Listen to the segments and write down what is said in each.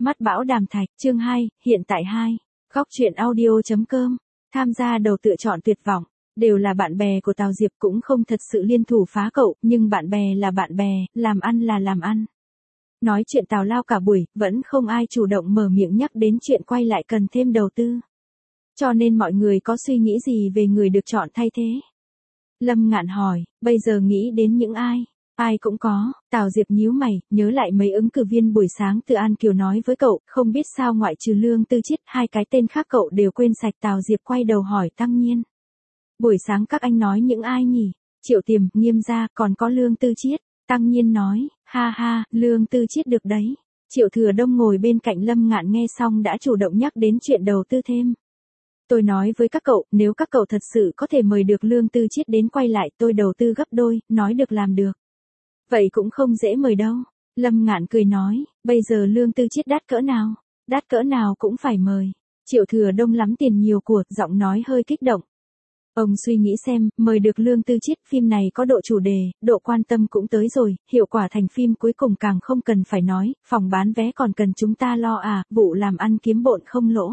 Mắt bão đàm thạch, chương 2, hiện tại 2. Góc truyện audio.com. Tham gia đầu tựa chọn tuyệt vọng. Đều là bạn bè của Tào Diệp, cũng không thật sự liên thủ phá cậu, nhưng bạn bè là bạn bè, làm ăn là làm ăn. Nói chuyện tào lao cả buổi, vẫn không ai chủ động mở miệng nhắc đến chuyện quay lại cần thêm đầu tư. Cho nên mọi người có suy nghĩ gì về người được chọn thay thế? Lâm Ngạn hỏi, bây giờ nghĩ đến những ai? Ai cũng có. Tào Diệp nhíu mày, nhớ lại mấy ứng cử viên buổi sáng Từ An Kiều nói với cậu, không biết sao ngoại trừ Lương Tư Chiết, hai cái tên khác cậu đều quên sạch. Tào Diệp quay đầu hỏi Tăng Nhiên. Buổi sáng các anh nói những ai nhỉ? Triệu Tiềm, Nghiêm gia, còn có Lương Tư Chiết. Tăng Nhiên nói, ha ha, Lương Tư Chiết được đấy. Triệu Thừa Đông ngồi bên cạnh Lâm Ngạn nghe xong đã chủ động nhắc đến chuyện đầu tư thêm. Tôi nói với các cậu, nếu các cậu thật sự có thể mời được Lương Tư Chiết đến quay lại, tôi đầu tư gấp đôi, nói được làm được. Vậy cũng không dễ mời đâu. Lâm Ngạn cười nói, bây giờ Lương Tư Chiết đắt cỡ nào? Đắt cỡ nào cũng phải mời. Triệu Thừa Đông lắm tiền nhiều của, giọng nói hơi kích động. Ông suy nghĩ xem, mời được Lương Tư Chiết, phim này có độ chủ đề, độ quan tâm cũng tới rồi, hiệu quả thành phim cuối cùng càng không cần phải nói, phòng bán vé còn cần chúng ta lo à, vụ làm ăn kiếm bộn không lỗ.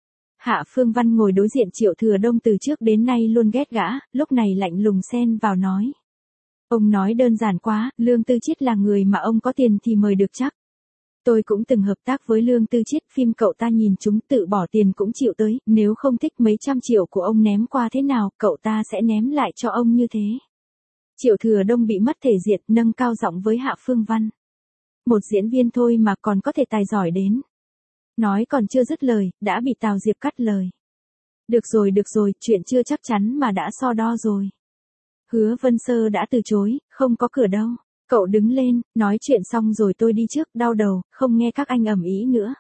Hạ Phương Văn ngồi đối diện Triệu Thừa Đông từ trước đến nay luôn ghét gã, lúc này lạnh lùng xen vào nói. Ông nói đơn giản quá, Lương Tư Chiết là người mà ông có tiền thì mời được chắc. Tôi cũng từng hợp tác với Lương Tư Chiết, phim cậu ta nhìn chúng tự bỏ tiền cũng chịu tới, nếu không thích mấy trăm triệu của ông ném qua thế nào, cậu ta sẽ ném lại cho ông như thế. Triệu Thừa Đông bị mất thể diện, nâng cao giọng với Hạ Phương Văn. Một diễn viên thôi mà còn có thể tài giỏi đến. Nói còn chưa dứt lời, đã bị Tào Diệp cắt lời. Được rồi, chuyện chưa chắc chắn mà đã so đo rồi. Hứa Vân Sơ đã từ chối, không có cửa đâu. Cậu đứng lên, nói chuyện xong rồi tôi đi trước, đau đầu, không nghe các anh ầm ĩ nữa.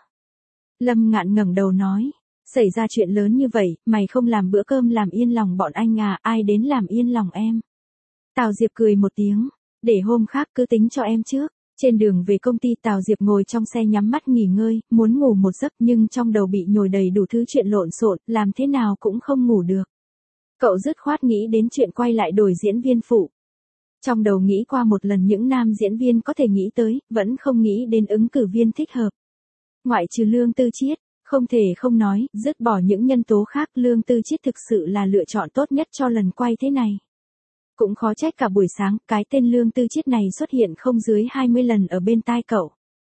Lâm Ngạn ngẩng đầu nói, xảy ra chuyện lớn như vậy, mày không làm bữa cơm làm yên lòng bọn anh à, ai đến làm yên lòng em. Tào Diệp cười một tiếng, để hôm khác cứ tính cho em trước. Trên đường về công ty Tào Diệp ngồi trong xe nhắm mắt nghỉ ngơi, muốn ngủ một giấc nhưng trong đầu bị nhồi đầy đủ thứ chuyện lộn xộn, làm thế nào cũng không ngủ được. Cậu dứt khoát nghĩ đến chuyện quay lại đổi diễn viên phụ. Trong đầu nghĩ qua một lần những nam diễn viên có thể nghĩ tới, vẫn không nghĩ đến ứng cử viên thích hợp. Ngoại trừ Lương Tư Chiết, không thể không nói, dứt bỏ những nhân tố khác, Lương Tư Chiết thực sự là lựa chọn tốt nhất cho lần quay thế này. Cũng khó trách cả buổi sáng, cái tên Lương Tư Chiết này xuất hiện không dưới 20 lần ở bên tai cậu.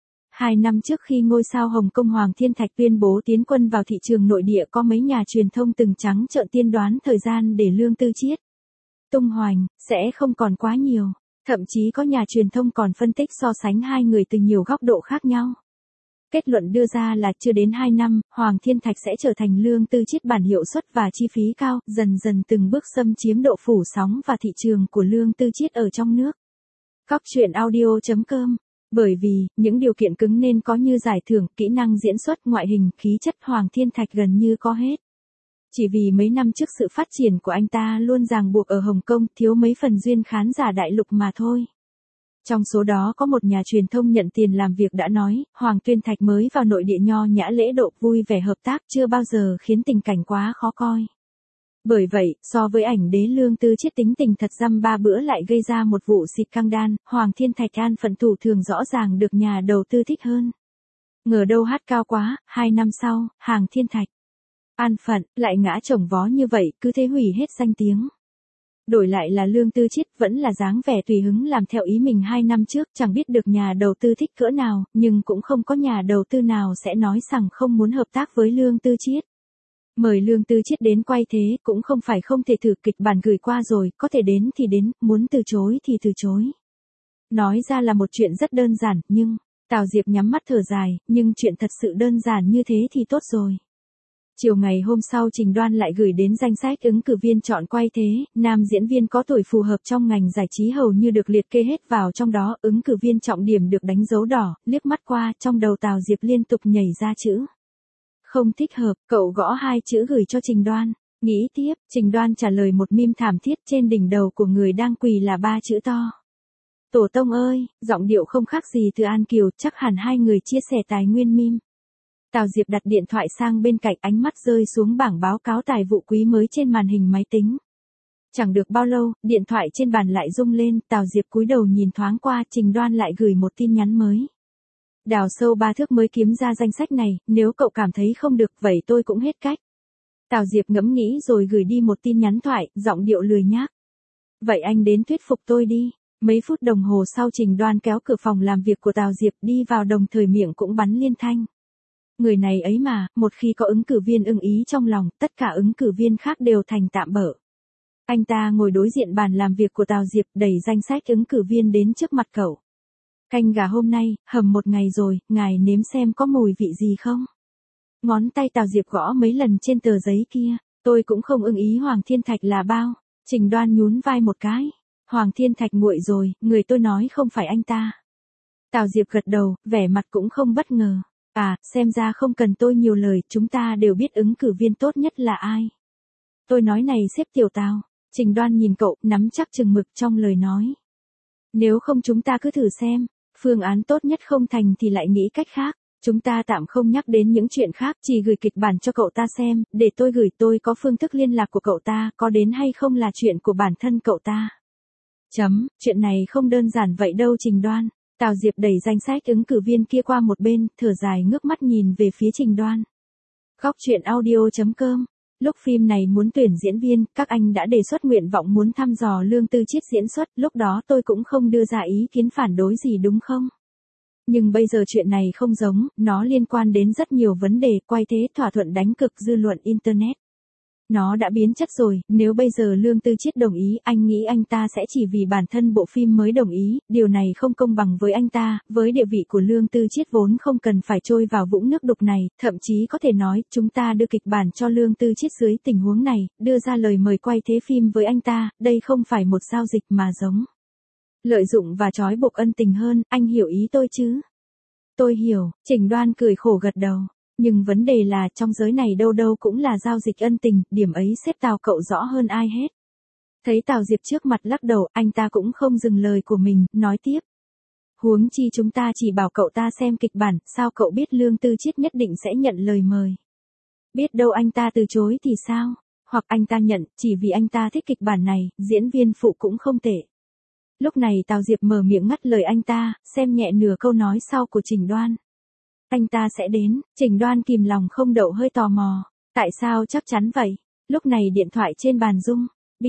2 năm trước khi ngôi sao Hồng Kông Hoàng Thiên Thạch tuyên bố tiến quân vào thị trường nội địa, có mấy nhà truyền thông từng trắng trợn tiên đoán thời gian để Lương Tư Chiết tung hoành sẽ không còn quá nhiều, thậm chí có nhà truyền thông còn phân tích so sánh hai người từ nhiều góc độ khác nhau. Kết luận đưa ra là chưa đến 2 năm, Hoàng Thiên Thạch sẽ trở thành Lương Tư Chiết bản hiệu suất và chi phí cao, dần dần từng bước xâm chiếm độ phủ sóng và thị trường của Lương Tư Chiết ở trong nước. Góc truyện audio.com. Bởi vì, những điều kiện cứng nên có như giải thưởng, kỹ năng diễn xuất, ngoại hình, khí chất, Hoàng Thiên Thạch gần như có hết. Chỉ vì mấy năm trước sự phát triển của anh ta luôn ràng buộc ở Hồng Kông, thiếu mấy phần duyên khán giả đại lục mà thôi. Trong số đó có một nhà truyền thông nhận tiền làm việc đã nói, Hoàng Thiên Thạch mới vào nội địa nho nhã lễ độ vui vẻ hợp tác chưa bao giờ khiến tình cảnh quá khó coi. Bởi vậy, so với ảnh đế Lương Tư Chiết tính tình thật dăm ba bữa lại gây ra một vụ xịt căng đan, Hoàng Thiên Thạch an phận thủ thường rõ ràng được nhà đầu tư thích hơn. Ngờ đâu hát cao quá, 2 năm sau, Hoàng Thiên Thạch an phận, lại ngã chồng vó như vậy, cứ thế hủy hết danh tiếng. Đổi lại là Lương Tư Chiết vẫn là dáng vẻ tùy hứng làm theo ý mình 2 năm trước, chẳng biết được nhà đầu tư thích cỡ nào, nhưng cũng không có nhà đầu tư nào sẽ nói rằng không muốn hợp tác với Lương Tư Chiết. Mời Lương Tư Chiết đến quay thế, cũng không phải không thể thử, kịch bản gửi qua rồi, có thể đến thì đến, muốn từ chối thì từ chối. Nói ra là một chuyện rất đơn giản, nhưng, Tào Diệp nhắm mắt thở dài, nhưng chuyện thật sự đơn giản như thế thì tốt rồi. Chiều ngày hôm sau Trình Đoan lại gửi đến danh sách ứng cử viên chọn quay thế, nam diễn viên có tuổi phù hợp trong ngành giải trí hầu như được liệt kê hết vào trong đó, ứng cử viên trọng điểm được đánh dấu đỏ, liếc mắt qua, trong đầu Tào Diệp liên tục nhảy ra chữ. Không thích hợp, cậu gõ 2 chữ gửi cho Trình Đoan, nghĩ tiếp, Trình Đoan trả lời một meme thảm thiết, trên đỉnh đầu của người đang quỳ là 3 chữ to. Tổ tông ơi, giọng điệu không khác gì Từ An Kiều, chắc hẳn hai người chia sẻ tài nguyên meme. Tào Diệp đặt điện thoại sang bên cạnh, ánh mắt rơi xuống bảng báo cáo tài vụ quý mới trên màn hình máy tính. Chẳng được bao lâu, điện thoại trên bàn lại rung lên, Tào Diệp cúi đầu nhìn thoáng qua, Trình Đoan lại gửi một tin nhắn mới. Đào sâu 3 thước mới kiếm ra danh sách này, nếu cậu cảm thấy không được vậy tôi cũng hết cách. Tào Diệp ngẫm nghĩ rồi gửi đi một tin nhắn thoại, giọng điệu lười nhác. Vậy anh đến thuyết phục tôi đi. Mấy phút đồng hồ sau Trình Đoan kéo cửa phòng làm việc của Tào Diệp đi vào đồng thời miệng cũng bắn liên thanh. Người này ấy mà, một khi có ứng cử viên ưng ý trong lòng, tất cả ứng cử viên khác đều thành tạm bợ. Anh ta ngồi đối diện bàn làm việc của Tào Diệp đẩy danh sách ứng cử viên đến trước mặt cậu. Canh gà hôm nay, hầm một ngày rồi, ngài nếm xem có mùi vị gì không? Ngón tay Tào Diệp gõ mấy lần trên tờ giấy kia, tôi cũng không ưng ý Hoàng Thiên Thạch là bao. Trình Đoan nhún vai một cái. Hoàng Thiên Thạch nguội rồi, người tôi nói không phải anh ta. Tào Diệp gật đầu, vẻ mặt cũng không bất ngờ. À, xem ra không cần tôi nhiều lời, chúng ta đều biết ứng cử viên tốt nhất là ai. Tôi nói này sếp Tiểu Tào. Trình Đoan nhìn cậu, nắm chắc chừng mực trong lời nói. Nếu không chúng ta cứ thử xem, phương án tốt nhất không thành thì lại nghĩ cách khác. Chúng ta tạm không nhắc đến những chuyện khác, chỉ gửi kịch bản cho cậu ta xem, để tôi gửi tôi có phương thức liên lạc của cậu ta, có đến hay không là chuyện của bản thân cậu ta. Chuyện này không đơn giản vậy đâu Trình Đoan. Tào Diệp đẩy danh sách ứng cử viên kia qua một bên, thở dài ngước mắt nhìn về phía Trình Đoan. Góc truyện audio.com. Lúc phim này muốn tuyển diễn viên, các anh đã đề xuất nguyện vọng muốn thăm dò Lương Tư Chiết diễn xuất, lúc đó tôi cũng không đưa ra ý kiến phản đối gì đúng không? Nhưng bây giờ chuyện này không giống, nó liên quan đến rất nhiều vấn đề, quay thế thỏa thuận đánh cực dư luận Internet. Nó đã biến chất rồi, nếu bây giờ Lương Tư Chiết đồng ý, anh nghĩ anh ta sẽ chỉ vì bản thân bộ phim mới đồng ý, điều này không công bằng với anh ta, với địa vị của Lương Tư Chiết vốn không cần phải trôi vào vũng nước đục này, thậm chí có thể nói, chúng ta đưa kịch bản cho Lương Tư Chiết dưới tình huống này, đưa ra lời mời quay thế phim với anh ta, đây không phải một giao dịch mà giống lợi dụng và trói buộc ân tình hơn, anh hiểu ý tôi chứ? Tôi hiểu, Trình Đoan cười khổ gật đầu. Nhưng vấn đề là trong giới này đâu đâu cũng là giao dịch ân tình, điểm ấy sếp Tào cậu rõ hơn ai hết. Thấy Tào Diệp trước mặt lắc đầu, anh ta cũng không dừng lời của mình, nói tiếp. Huống chi chúng ta chỉ bảo cậu ta xem kịch bản, sao cậu biết Lương Tư Chiết nhất định sẽ nhận lời mời. Biết đâu anh ta từ chối thì sao, hoặc anh ta nhận, chỉ vì anh ta thích kịch bản này, diễn viên phụ cũng không tệ. Lúc này Tào Diệp mở miệng ngắt lời anh ta, xem nhẹ nửa câu nói sau của Trình Đoan. Anh ta sẽ đến, Trình Đoan kìm lòng không đậu hơi tò mò. Tại sao chắc chắn vậy? Lúc này điện thoại trên bàn rung.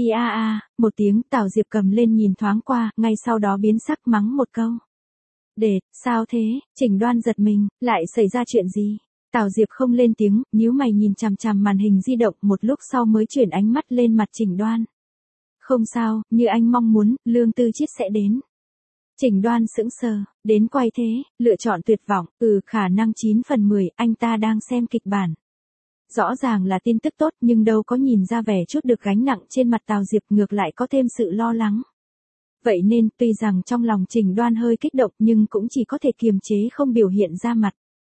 Một tiếng Tào Diệp cầm lên nhìn thoáng qua, ngay sau đó biến sắc mắng một câu. Sao thế? Trình Đoan giật mình, lại xảy ra chuyện gì? Tào Diệp không lên tiếng, nhíu mày nhìn chằm chằm màn hình di động một lúc sau mới chuyển ánh mắt lên mặt Trình Đoan. Không sao, như anh mong muốn, Lương Tư Chiết sẽ đến. Trình Đoan sững sờ, đến quay thế, lựa chọn tuyệt vọng, khả năng 9 phần 10, anh ta đang xem kịch bản. Rõ ràng là tin tức tốt nhưng đâu có nhìn ra vẻ chút được gánh nặng trên mặt Tào Diệp, ngược lại có thêm sự lo lắng. Vậy nên, tuy rằng trong lòng Trình Đoan hơi kích động nhưng cũng chỉ có thể kiềm chế không biểu hiện ra mặt.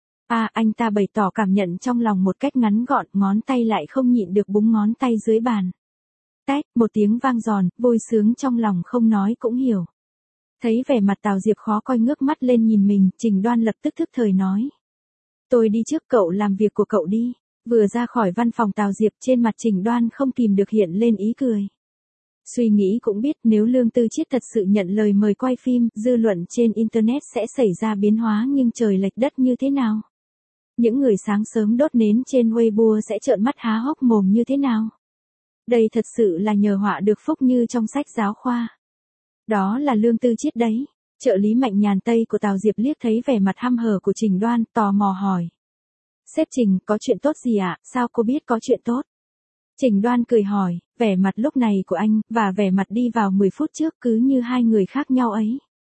Anh ta bày tỏ cảm nhận trong lòng một cách ngắn gọn, ngón tay lại không nhịn được búng ngón tay dưới bàn. Tét, một tiếng vang giòn, vui sướng trong lòng không nói cũng hiểu. Thấy vẻ mặt Tào Diệp khó coi ngước mắt lên nhìn mình, Trình Đoan lập tức thức thời nói. Tôi đi trước, cậu làm việc của cậu đi. Vừa ra khỏi văn phòng Tào Diệp, trên mặt Trình Đoan không kìm được hiện lên ý cười. Suy nghĩ cũng biết nếu Lương Tư Chiết thật sự nhận lời mời quay phim, dư luận trên Internet sẽ xảy ra biến hóa nghiêng trời lệch đất như thế nào? Những người sáng sớm đốt nến trên Weibo sẽ trợn mắt há hốc mồm như thế nào? Đây thật sự là nhờ họa được phúc như trong sách giáo khoa. Đó là Lương Tư Chiết đấy. Trợ lý Mạnh Nhàn Tây của Tào Diệp liếc thấy vẻ mặt hăm hở của Trình Đoan, tò mò hỏi. Sếp Trình, có chuyện tốt gì ạ? Sao cô biết có chuyện tốt? Trình Đoan cười hỏi, vẻ mặt lúc này của anh, và vẻ mặt đi vào 10 phút trước cứ như hai người khác nhau ấy.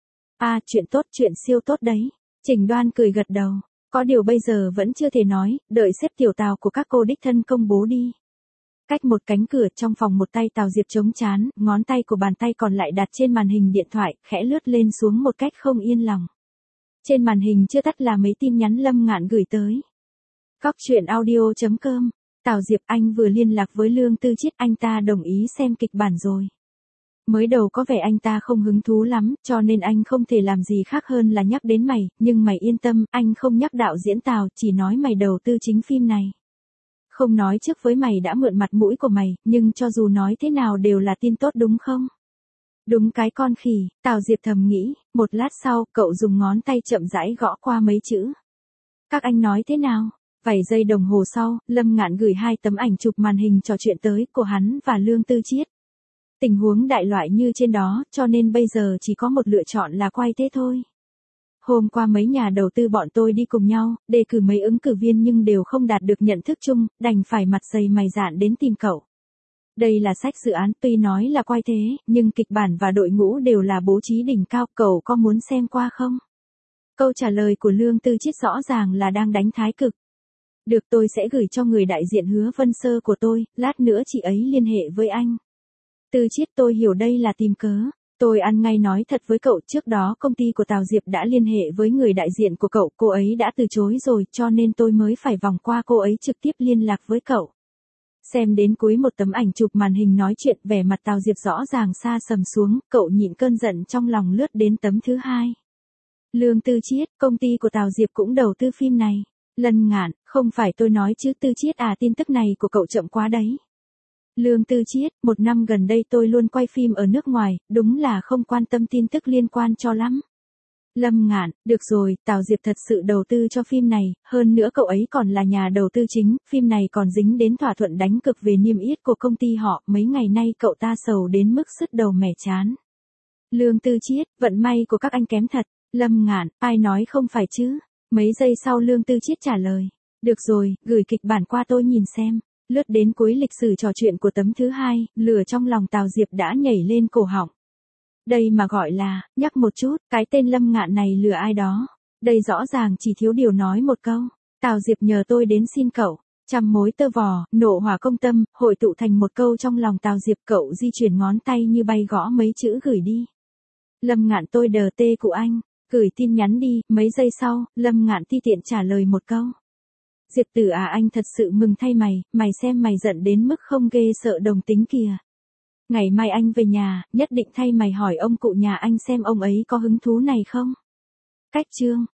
Chuyện tốt, chuyện siêu tốt đấy. Trình Đoan cười gật đầu. Có điều bây giờ vẫn chưa thể nói, đợi sếp Tiểu Tào của các cô đích thân công bố đi. Cách một cánh cửa trong phòng, một tay Tào Diệp chống trán, ngón tay của bàn tay còn lại đặt trên màn hình điện thoại, khẽ lướt lên xuống một cách không yên lòng. Trên màn hình chưa tắt là mấy tin nhắn Lâm Ngạn gửi tới. Góc truyện audio.com. Tào Diệp, anh vừa liên lạc với Lương Tư Chiết, anh ta đồng ý xem kịch bản rồi. Mới đầu có vẻ anh ta không hứng thú lắm, cho nên anh không thể làm gì khác hơn là nhắc đến mày, nhưng mày yên tâm, anh không nhắc đạo diễn Tào, chỉ nói mày đầu tư chính phim này. Không nói trước với mày đã mượn mặt mũi của mày, nhưng cho dù nói thế nào đều là tin tốt đúng không? Đúng cái con khỉ, Tào Diệp thầm nghĩ, một lát sau, cậu dùng ngón tay chậm rãi gõ qua mấy chữ. Các anh nói thế nào? Vài giây đồng hồ sau, Lâm Ngạn gửi 2 tấm ảnh chụp màn hình trò chuyện tới của hắn và Lương Tư Chiết. Tình huống đại loại như trên đó, cho nên bây giờ chỉ có một lựa chọn là quay thế thôi. Hôm qua mấy nhà đầu tư bọn tôi đi cùng nhau, đề cử mấy ứng cử viên nhưng đều không đạt được nhận thức chung, đành phải mặt dày mày dạn đến tìm cậu. Đây là sách dự án, tuy nói là quay thế, nhưng kịch bản và đội ngũ đều là bố trí đỉnh cao, cậu có muốn xem qua không? Câu trả lời của Lương Tư Chiết rõ ràng là đang đánh thái cực. Được, tôi sẽ gửi cho người đại diện Hứa Vân Sơ của tôi, lát nữa chị ấy liên hệ với anh. Tư Chiết, tôi hiểu đây là tìm cớ. Tôi ăn ngay nói thật với cậu, trước đó công ty của Tào Diệp đã liên hệ với người đại diện của cậu, cô ấy đã từ chối rồi, cho nên tôi mới phải vòng qua cô ấy trực tiếp liên lạc với cậu. Xem đến cuối một tấm ảnh chụp màn hình nói chuyện, vẻ mặt Tào Diệp rõ ràng xa sầm xuống, cậu nhịn cơn giận trong lòng lướt đến tấm thứ 2. Lương Tư Chiết, công ty của Tào Diệp cũng đầu tư phim này. Lân Ngạn, không phải tôi nói chứ Tư Chiết à, tin tức này của cậu chậm quá đấy. Lương Tư Chiết, 1 năm gần đây tôi luôn quay phim ở nước ngoài, đúng là không quan tâm tin tức liên quan cho lắm. Lâm Ngạn, được rồi, Tào Diệp thật sự đầu tư cho phim này, hơn nữa cậu ấy còn là nhà đầu tư chính, phim này còn dính đến thỏa thuận đánh cược về niêm yết của công ty họ, mấy ngày nay cậu ta sầu đến mức sứt đầu mẻ chán. Lương Tư Chiết, vận may của các anh kém thật. Lâm Ngạn, ai nói không phải chứ? Mấy giây sau Lương Tư Chiết trả lời. Được rồi, gửi kịch bản qua tôi nhìn xem. Lướt đến cuối lịch sử trò chuyện của tấm thứ 2, lửa trong lòng Tào Diệp đã nhảy lên cổ họng. Đây mà gọi là, nhắc một chút, cái tên Lâm Ngạn này lừa ai đó. Đây rõ ràng chỉ thiếu điều nói một câu. Tào Diệp nhờ tôi đến xin cậu. Trăm mối tơ vò, nộ hỏa công tâm, hội tụ thành một câu trong lòng Tào Diệp, cậu di chuyển ngón tay như bay gõ mấy chữ gửi đi. Lâm Ngạn, tôi đờ tê của anh. Gửi tin nhắn đi, mấy giây sau, Lâm Ngạn ti tiện trả lời một câu. Diệp Tử à, anh thật sự mừng thay mày xem mày giận đến mức không ghê sợ đồng tính kìa. Ngày mai anh về nhà, nhất định thay mày hỏi ông cụ nhà anh xem ông ấy có hứng thú này không. Cách chương